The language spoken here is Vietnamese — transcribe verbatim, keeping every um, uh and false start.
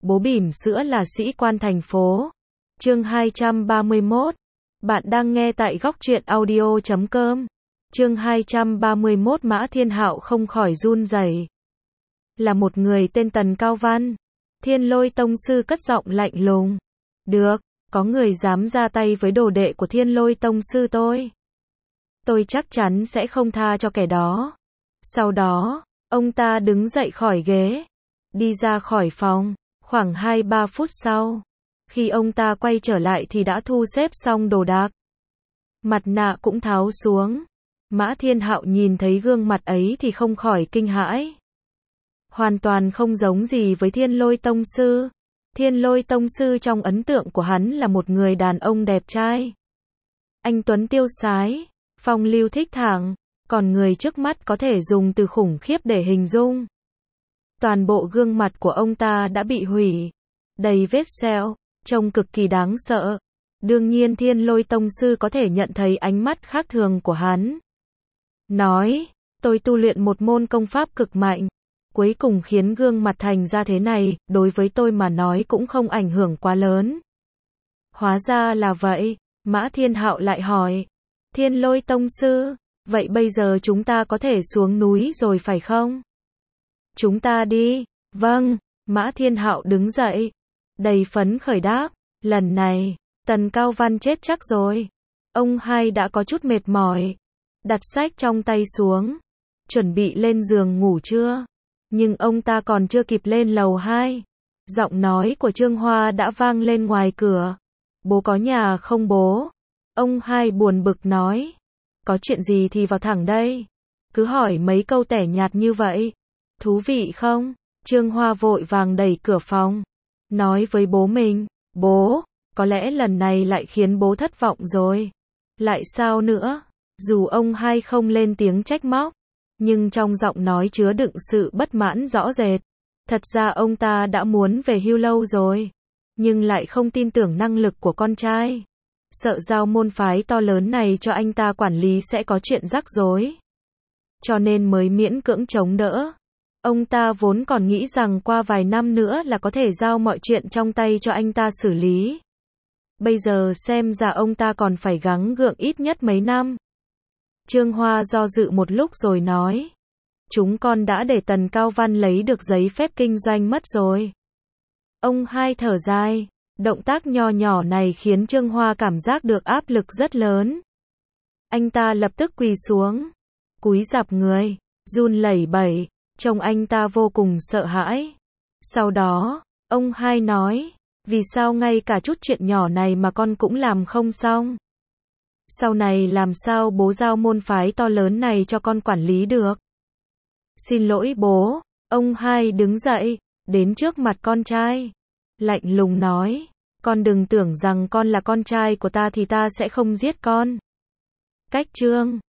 Bố bỉm sữa là sĩ quan thành phố. Chương hai trăm ba mươi mốt. Bạn đang nghe tại góc truyện audio chấm com. Chương hai trăm ba mươi mốt. Mã Thiên Hạo không khỏi run rẩy. Là một người tên Tần Cao Văn. Thiên Lôi Tông Sư cất giọng lạnh lùng. Được, có người dám ra tay với đồ đệ của Thiên Lôi Tông Sư tôi. Tôi chắc chắn sẽ không tha cho kẻ đó. Sau đó, ông ta đứng dậy khỏi ghế, đi ra khỏi phòng. Khoảng hai ba phút sau, khi ông ta quay trở lại thì đã thu xếp xong đồ đạc. Mặt nạ cũng tháo xuống. Mã Thiên Hạo nhìn thấy gương mặt ấy thì không khỏi kinh hãi. Hoàn toàn không giống gì với Thiên Lôi Tông Sư. Thiên Lôi Tông Sư trong ấn tượng của hắn là một người đàn ông đẹp trai, anh tuấn tiêu sái, phong lưu thích thẳng, còn người trước mắt có thể dùng từ khủng khiếp để hình dung. Toàn bộ gương mặt của ông ta đã bị hủy, đầy vết sẹo, trông cực kỳ đáng sợ. Đương nhiên Thiên Lôi Tông Sư có thể nhận thấy ánh mắt khác thường của hắn. Nói, tôi tu luyện một môn công pháp cực mạnh, cuối cùng khiến gương mặt thành ra thế này, đối với tôi mà nói cũng không ảnh hưởng quá lớn. Hóa ra là vậy, Mã Thiên Hạo lại hỏi. Thiên Lôi Tông Sư, vậy bây giờ chúng ta có thể xuống núi rồi phải không? Chúng ta đi. Vâng, Mã Thiên Hạo đứng dậy, đầy phấn khởi đáp. Lần này, Tần Cao Văn chết chắc rồi. Ông hai đã có chút mệt mỏi, đặt sách trong tay xuống, chuẩn bị lên giường ngủ trưa. Nhưng ông ta còn chưa kịp lên lầu hai, giọng nói của Trương Hoa đã vang lên ngoài cửa. Bố có nhà không bố? Ông hai buồn bực nói. Có chuyện gì thì vào thẳng đây. Cứ hỏi mấy câu tẻ nhạt như vậy. Thú vị không? Trương Hoa vội vàng đẩy cửa phòng, nói với bố mình. Bố, có lẽ lần này lại khiến bố thất vọng rồi. Lại sao nữa? Dù ông hai không lên tiếng trách móc, nhưng trong giọng nói chứa đựng sự bất mãn rõ rệt. Thật ra ông ta đã muốn về hưu lâu rồi, nhưng lại không tin tưởng năng lực của con trai. Sợ giao môn phái to lớn này cho anh ta quản lý sẽ có chuyện rắc rối, cho nên mới miễn cưỡng chống đỡ. Ông ta vốn còn nghĩ rằng qua vài năm nữa là có thể giao mọi chuyện trong tay cho anh ta xử lý. Bây giờ xem ra ông ta còn phải gắng gượng ít nhất mấy năm. Trương Hoa do dự một lúc rồi nói. Chúng con đã để Tần Cao Văn lấy được giấy phép kinh doanh mất rồi. Ông hai thở dài. Động tác nho nhỏ này khiến Trương Hoa cảm giác được áp lực rất lớn. Anh ta lập tức quỳ xuống, cúi rạp người, run lẩy bẩy, trông anh ta vô cùng sợ hãi. Sau đó, ông hai nói, vì sao ngay cả chút chuyện nhỏ này mà con cũng làm không xong? Sau này làm sao bố giao môn phái to lớn này cho con quản lý được? Xin lỗi bố. Ông hai đứng dậy, đến trước mặt con trai, lạnh lùng nói, con đừng tưởng rằng con là con trai của ta thì ta sẽ không giết con. Cách chương